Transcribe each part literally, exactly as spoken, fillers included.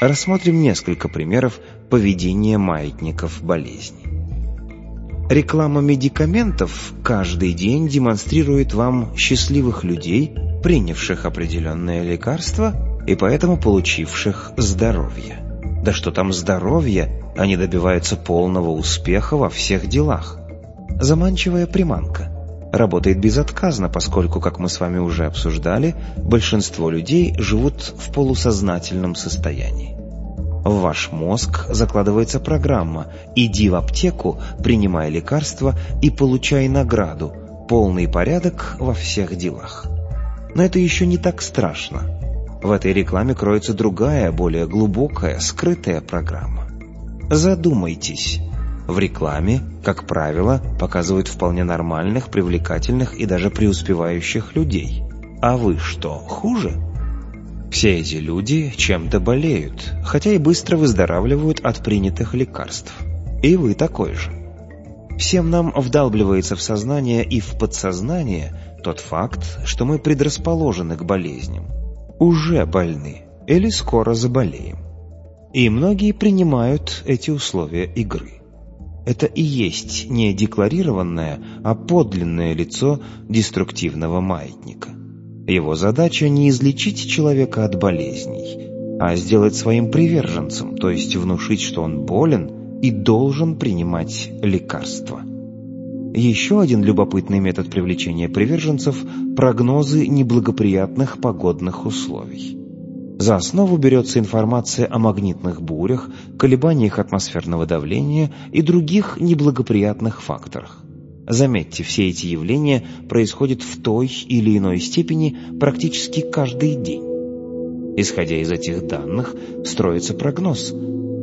Рассмотрим несколько примеров поведения маятников болезни. Реклама медикаментов каждый день демонстрирует вам счастливых людей, принявших определенное лекарство и поэтому получивших здоровье. Да что там здоровье, они добиваются полного успеха во всех делах. Заманчивая приманка. Работает безотказно, поскольку, как мы с вами уже обсуждали, большинство людей живут в полусознательном состоянии. В ваш мозг закладывается программа «Иди в аптеку, принимай лекарства и получай награду, полный порядок во всех делах». Но это еще не так страшно. В этой рекламе кроется другая, более глубокая, скрытая программа. Задумайтесь. В рекламе, как правило, показывают вполне нормальных, привлекательных и даже преуспевающих людей. А вы что, хуже? Все эти люди чем-то болеют, хотя и быстро выздоравливают от принятых лекарств. И вы такой же. Всем нам вдалбливается в сознание и в подсознание тот факт, что мы предрасположены к болезням, уже больны или скоро заболеем. И многие принимают эти условия игры. Это и есть не декларированное, а подлинное лицо деструктивного маятника. Его задача не излечить человека от болезней, а сделать своим приверженцем, то есть внушить, что он болен и должен принимать лекарства. Еще один любопытный метод привлечения приверженцев – прогнозы неблагоприятных погодных условий. За основу берется информация о магнитных бурях, колебаниях атмосферного давления и других неблагоприятных факторах. Заметьте, все эти явления происходят в той или иной степени практически каждый день. Исходя из этих данных, строится прогноз,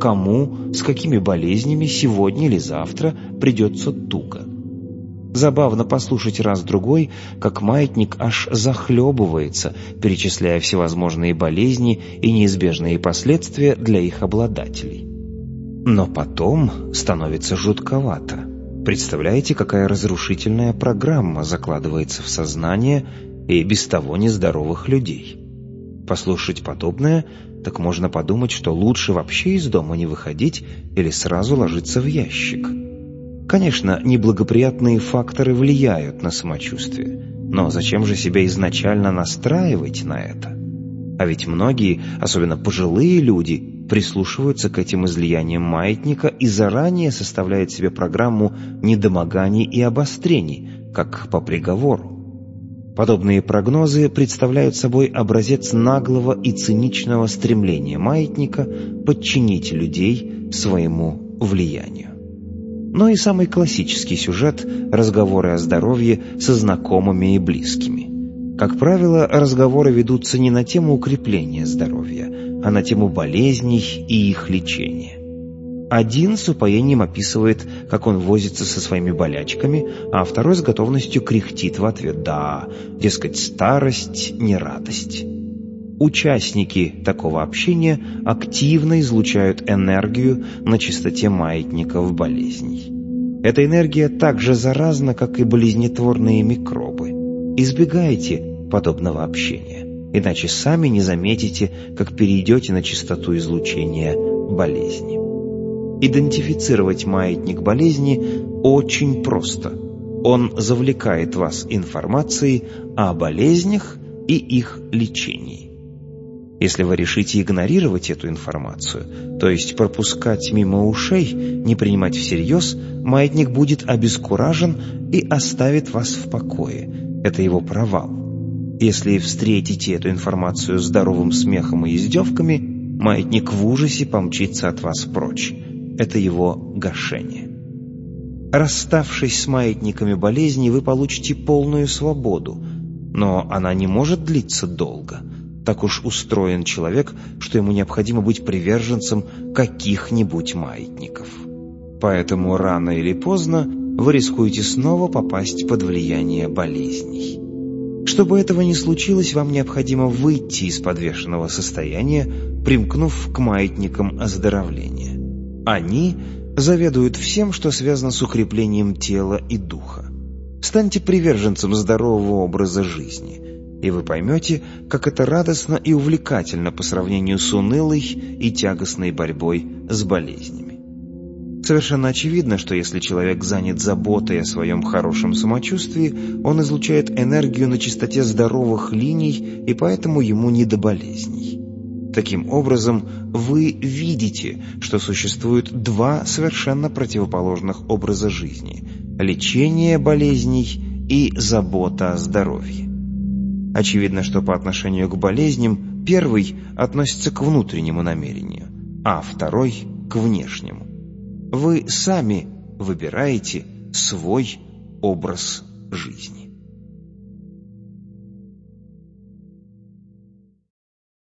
кому, с какими болезнями сегодня или завтра придется туго. Забавно послушать раз-другой, как маятник аж захлебывается, перечисляя всевозможные болезни и неизбежные последствия для их обладателей. Но потом становится жутковато. Представляете, какая разрушительная программа закладывается в сознание и без того нездоровых людей? Послушать подобное, так можно подумать, что лучше вообще из дома не выходить или сразу ложиться в ящик. Конечно, неблагоприятные факторы влияют на самочувствие, но зачем же себя изначально настраивать на это? А ведь многие, особенно пожилые люди, прислушиваются к этим излияниям маятника и заранее составляют себе программу недомоганий и обострений, как по приговору. Подобные прогнозы представляют собой образец наглого и циничного стремления маятника подчинить людей своему влиянию. Но и самый классический сюжет – разговоры о здоровье со знакомыми и близкими. Как правило, разговоры ведутся не на тему укрепления здоровья, а на тему болезней и их лечения. Один с упоением описывает, как он возится со своими болячками, а второй с готовностью кряхтит в ответ «да», дескать, старость не радость. Участники такого общения активно излучают энергию на частоте маятников болезней. Эта энергия так же заразна, как и болезнетворные микробы. Избегайте подобного общения, иначе сами не заметите, как перейдете на частоту излучения болезни. Идентифицировать маятник болезни очень просто. Он завлекает вас информацией о болезнях и их лечении. Если вы решите игнорировать эту информацию, то есть пропускать мимо ушей, не принимать всерьез, маятник будет обескуражен и оставит вас в покое. Это его провал. Если встретите эту информацию здоровым смехом и издевками, маятник в ужасе помчится от вас прочь. Это его гашение. Расставшись с маятниками болезни, вы получите полную свободу, но она не может длиться долго. Так уж устроен человек, что ему необходимо быть приверженцем каких-нибудь маятников. Поэтому рано или поздно вы рискуете снова попасть под влияние болезней. Чтобы этого не случилось, вам необходимо выйти из подвешенного состояния, примкнув к маятникам оздоровления. Они заведуют всем, что связано с укреплением тела и духа. Станьте приверженцем здорового образа жизни. И вы поймете, как это радостно и увлекательно по сравнению с унылой и тягостной борьбой с болезнями. Совершенно очевидно, что если человек занят заботой о своем хорошем самочувствии, он излучает энергию на частоте здоровых линий, и поэтому ему не до болезней. Таким образом, вы видите, что существует два совершенно противоположных образа жизни – лечение болезней и забота о здоровье. Очевидно, что по отношению к болезням первый относится к внутреннему намерению, а второй – к внешнему. Вы сами выбираете свой образ жизни.